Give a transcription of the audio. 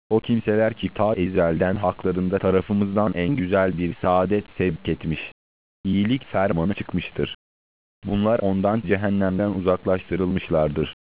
O kimseler ki ta ezelden haklarında tarafımızdan en güzel bir saadet sevk etmiş, İyilik fermanı çıkmıştır. Bunlar ondan cehennemden uzaklaştırılmışlardır.